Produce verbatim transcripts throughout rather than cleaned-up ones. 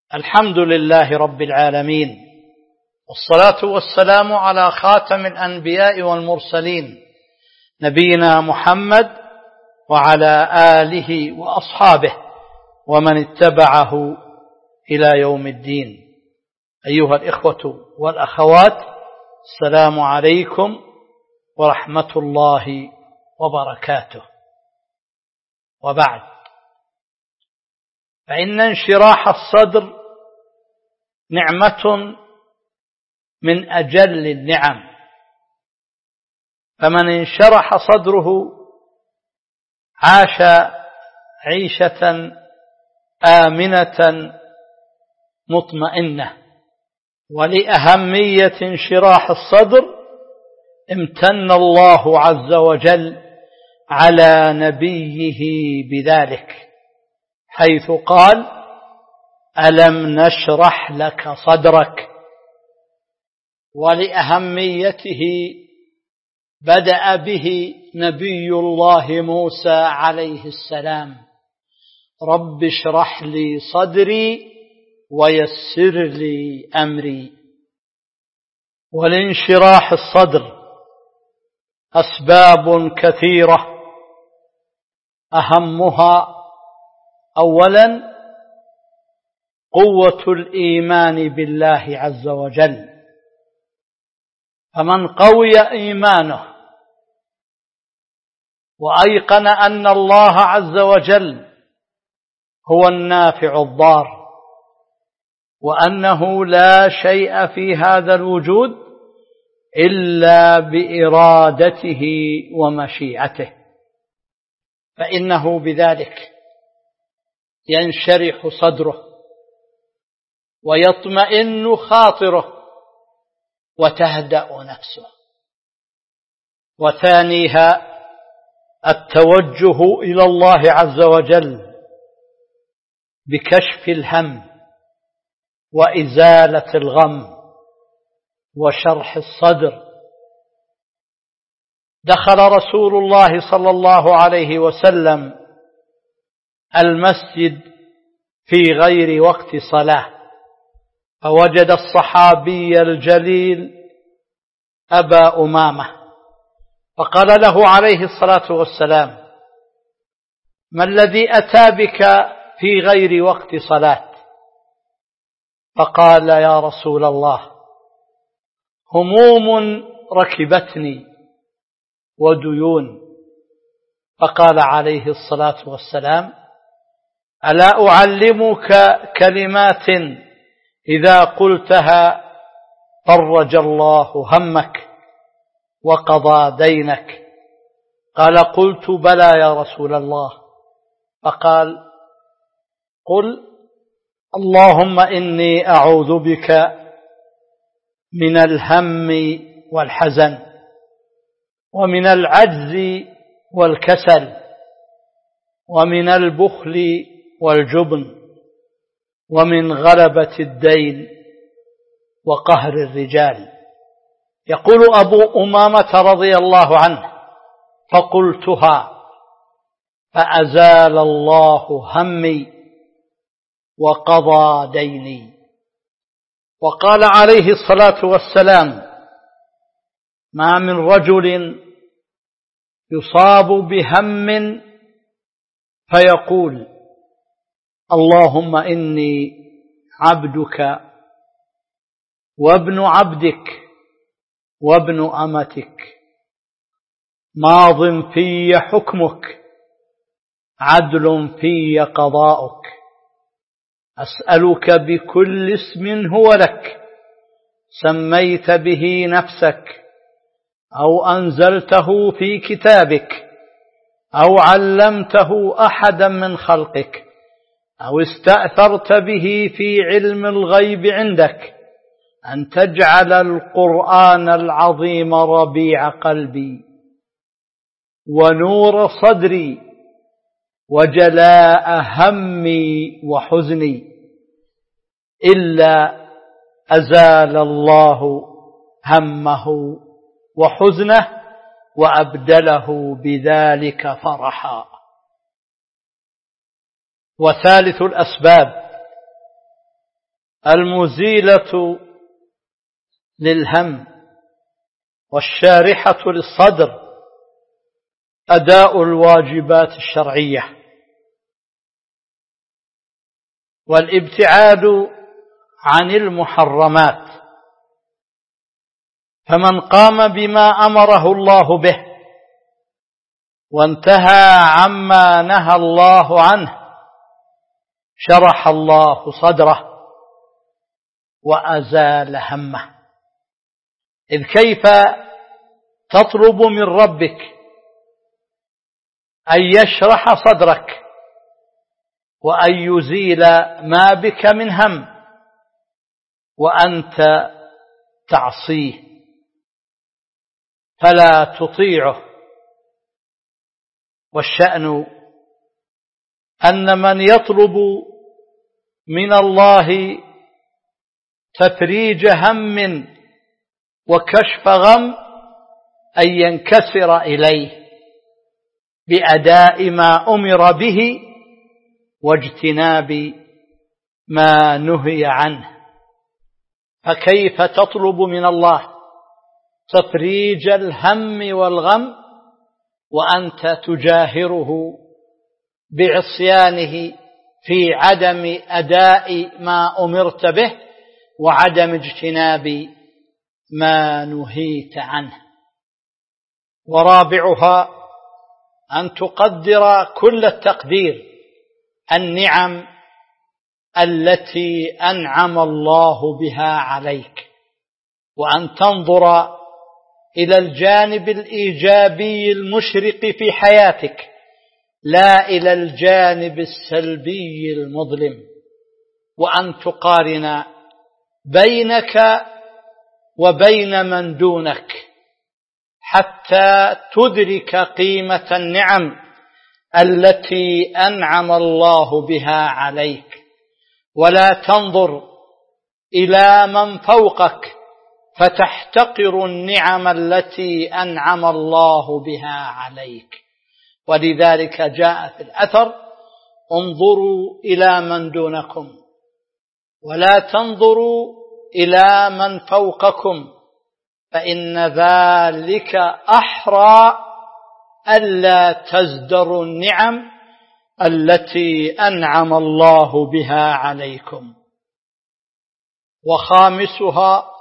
الحمد لله رب العالمين، والصلاة والسلام على خاتم الأنبياء والمرسلين نبينا محمد وعلى آله وأصحابه ومن اتبعه إلى يوم الدين. أيها الإخوة والأخوات، السلام عليكم ورحمة الله وبركاته. وبعد، فإن انشراح الصدر نعمة من أجل النعم، فمن انشرح صدره عاش عيشة آمنة مطمئنة. ولأهمية انشراح الصدر امتن الله عز وجل على نبيه بذلك، حيث قال: ألم نشرح لك صدرك. ولأهميته بدأ به نبي الله موسى عليه السلام: رب اشرح لي صدري ويسر لي أمري. ولانشراح الصدر أسباب كثيرة، أهمها أولا قوة الإيمان بالله عز وجل، فمن قوي إيمانه وأيقن أن الله عز وجل هو النافع الضار، وأنه لا شيء في هذا الوجود إلا بإرادته ومشيئته، فإنه بذلك ينشرح صدره ويطمئن خاطره وتهدأ نفسه. وثانيها التوجه إلى الله عز وجل بكشف الهم وإزالة الغم وشرح الصدر. دخل رسول الله صلى الله عليه وسلم المسجد في غير وقت صلاة، فوجد الصحابي الجليل أبا أمامة، فقال له عليه الصلاة والسلام: ما الذي أتى بك في غير وقت صلاة؟ فقال: يا رسول الله، هموم ركبتني وديون. فقال عليه الصلاة والسلام: ألا أعلمك كلمات إذا قلتها فرج الله همك وقضى دينك؟ قال: قلت بلى يا رسول الله. فقال: قل: اللهم إني أعوذ بك من الهم والحزن، ومن العجز والكسل، ومن البخل والجبن، ومن غلبة الدين وقهر الرجال. يقول أبو أمامة رضي الله عنه: فقلتها فأزال الله همي وقضى ديني. وقال عليه الصلاة والسلام: ما من رجل يصاب بهم فيقول: اللهم إني عبدك وابن عبدك وابن أمتك، ماض في حكمك، عدل في قضاؤك، أسألك بكل اسم هو لك سميت به نفسك أو أنزلته في كتابك أو علمته أحدا من خلقك أو استأثرت به في علم الغيب عندك أن تجعل القرآن العظيم ربيع قلبي ونور صدري وجلاء همي وحزني، إلا أزال الله همه وحزنه وأبدله بذلك فرحا. وثالث الأسباب المزيلة للهم والشارحة للصدر أداء الواجبات الشرعية، والابتعاد عن المحرمات. فمن قام بما أمره الله به وانتهى عما نهى الله عنه شرح الله صدره وأزال همه. إذ كيف تطلب من ربك أن يشرح صدرك وأن يزيل ما بك من هم وأنت تعصيه فلا تطيعه؟ والشأن أن من يطلب من الله تفريج هم وكشف غم أن ينكسر إليه بأداء ما أمر به واجتناب ما نهي عنه. فكيف تطلب من الله تفريج الهم والغم وأنت تجاهره بعصيانه في عدم أداء ما أمرت به وعدم اجتناب ما نهيت عنه؟ ورابعها أن تقدر كل التقدير النعم التي أنعم الله بها عليك، وأن تنظر إلى الجانب الإيجابي المشرق في حياتك لا إلى الجانب السلبي المظلم، وأن تقارن بينك وبين من دونك حتى تدرك قيمة النعم التي أنعم الله بها عليك، ولا تنظر إلى من فوقك فتحتقر النعم التي أنعم الله بها عليك. ولذلك جاء في الأثر: انظروا إلى من دونكم ولا تنظروا إلى من فوقكم فإن ذلك أحرى ألا تزدروا النعم التي أنعم الله بها عليكم. وخامسها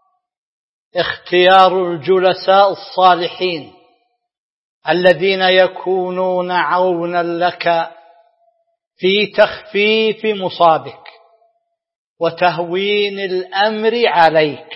اختيار الجلساء الصالحين الذين يكونون عونا لك في تخفيف مصابك وتهوين الأمر عليك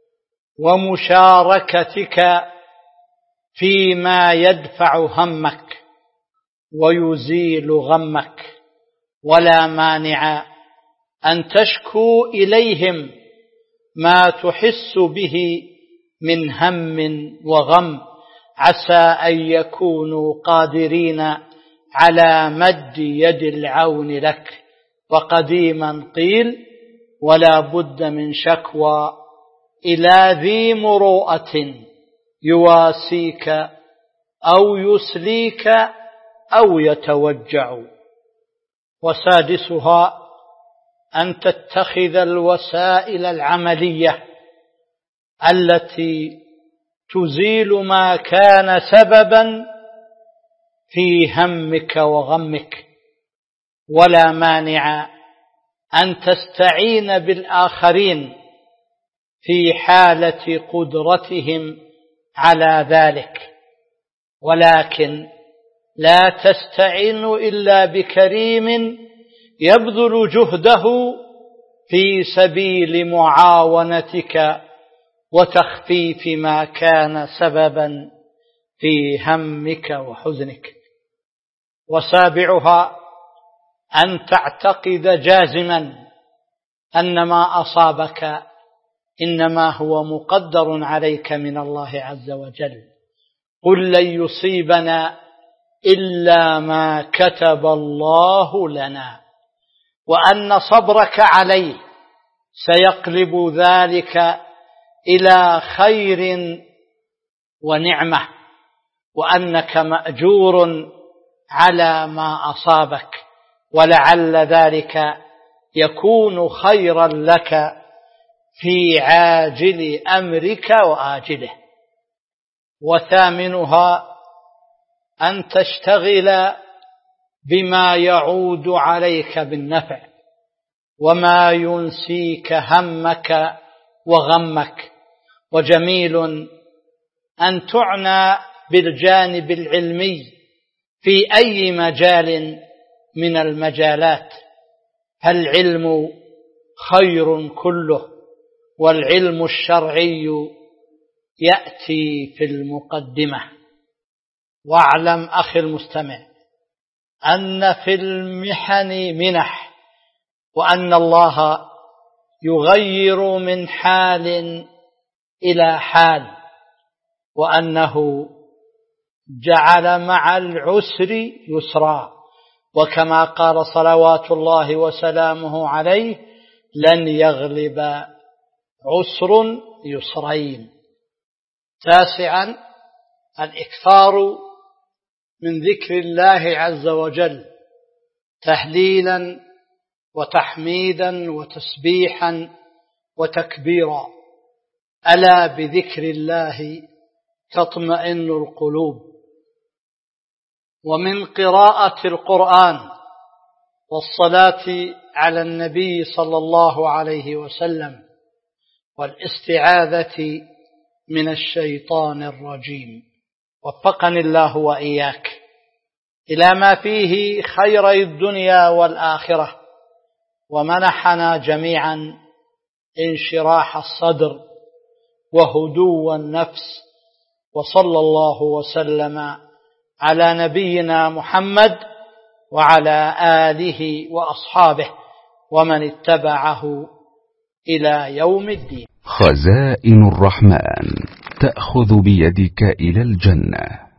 ومشاركتك فيما يدفع همك ويزيل غمك. ولا مانع أن تشكو إليهم ما تحس به من هم وغم، عسى أن يكونوا قادرين على مد يد العون لك. وقديما قيل: ولا بد من شكوى إلى ذي مروءة يواسيك أو يسليك أو يتوجع. وسادسها أن تتخذ الوسائل العملية التي تزيل ما كان سببا في همك وغمك. ولا مانع أن تستعين بالآخرين في حالة قدرتهم على ذلك، ولكن لا تستعين إلا بكريم يبذل جهده في سبيل معاونتك وتخفيف ما كان سببا في همك وحزنك. وسابعها أن تعتقد جازما أن ما أصابك إنما هو مقدر عليك من الله عز وجل. قل لن يصيبنا إلا ما كتب الله لنا، وأن صبرك عليه سيقلب ذلك إلى خير ونعمة، وأنك مأجور على ما أصابك، ولعل ذلك يكون خيرا لك في عاجل أمرك وآجله. وثامنها أن تشتغل بما يعود عليك بالنفع وما ينسيك همك وغمك. وجميل أن تعنى بالجانب العلمي في أي مجال من المجالات، فالعلم خير كله، والعلم الشرعي يأتي في المقدمة. واعلم أخي المستمع أن في المحن منح، وأن الله يغير من حال إلى حال، وأنه جعل مع العسر يسرا، وكما قال صلوات الله وسلامه عليه: لن يغلب عسر يسرين. تاسعا الإكثار من ذكر الله عز وجل تهليلا وتحميدا وتسبيحا وتكبيرا. ألا بذكر الله تطمئن القلوب. ومن قراءة القرآن والصلاة على النبي صلى الله عليه وسلم والاستعاذة من الشيطان الرجيم. وفقني الله وإياك إلى ما فيه خيري الدنيا والآخرة، ومنحنا جميعا انشراح الصدر وهدوء النفس. وصلى الله وسلم على نبينا محمد وعلى آله وأصحابه ومن اتبعه إلى يوم الدين. خزائن الرحمن تأخذ بيدك إلى الجنة.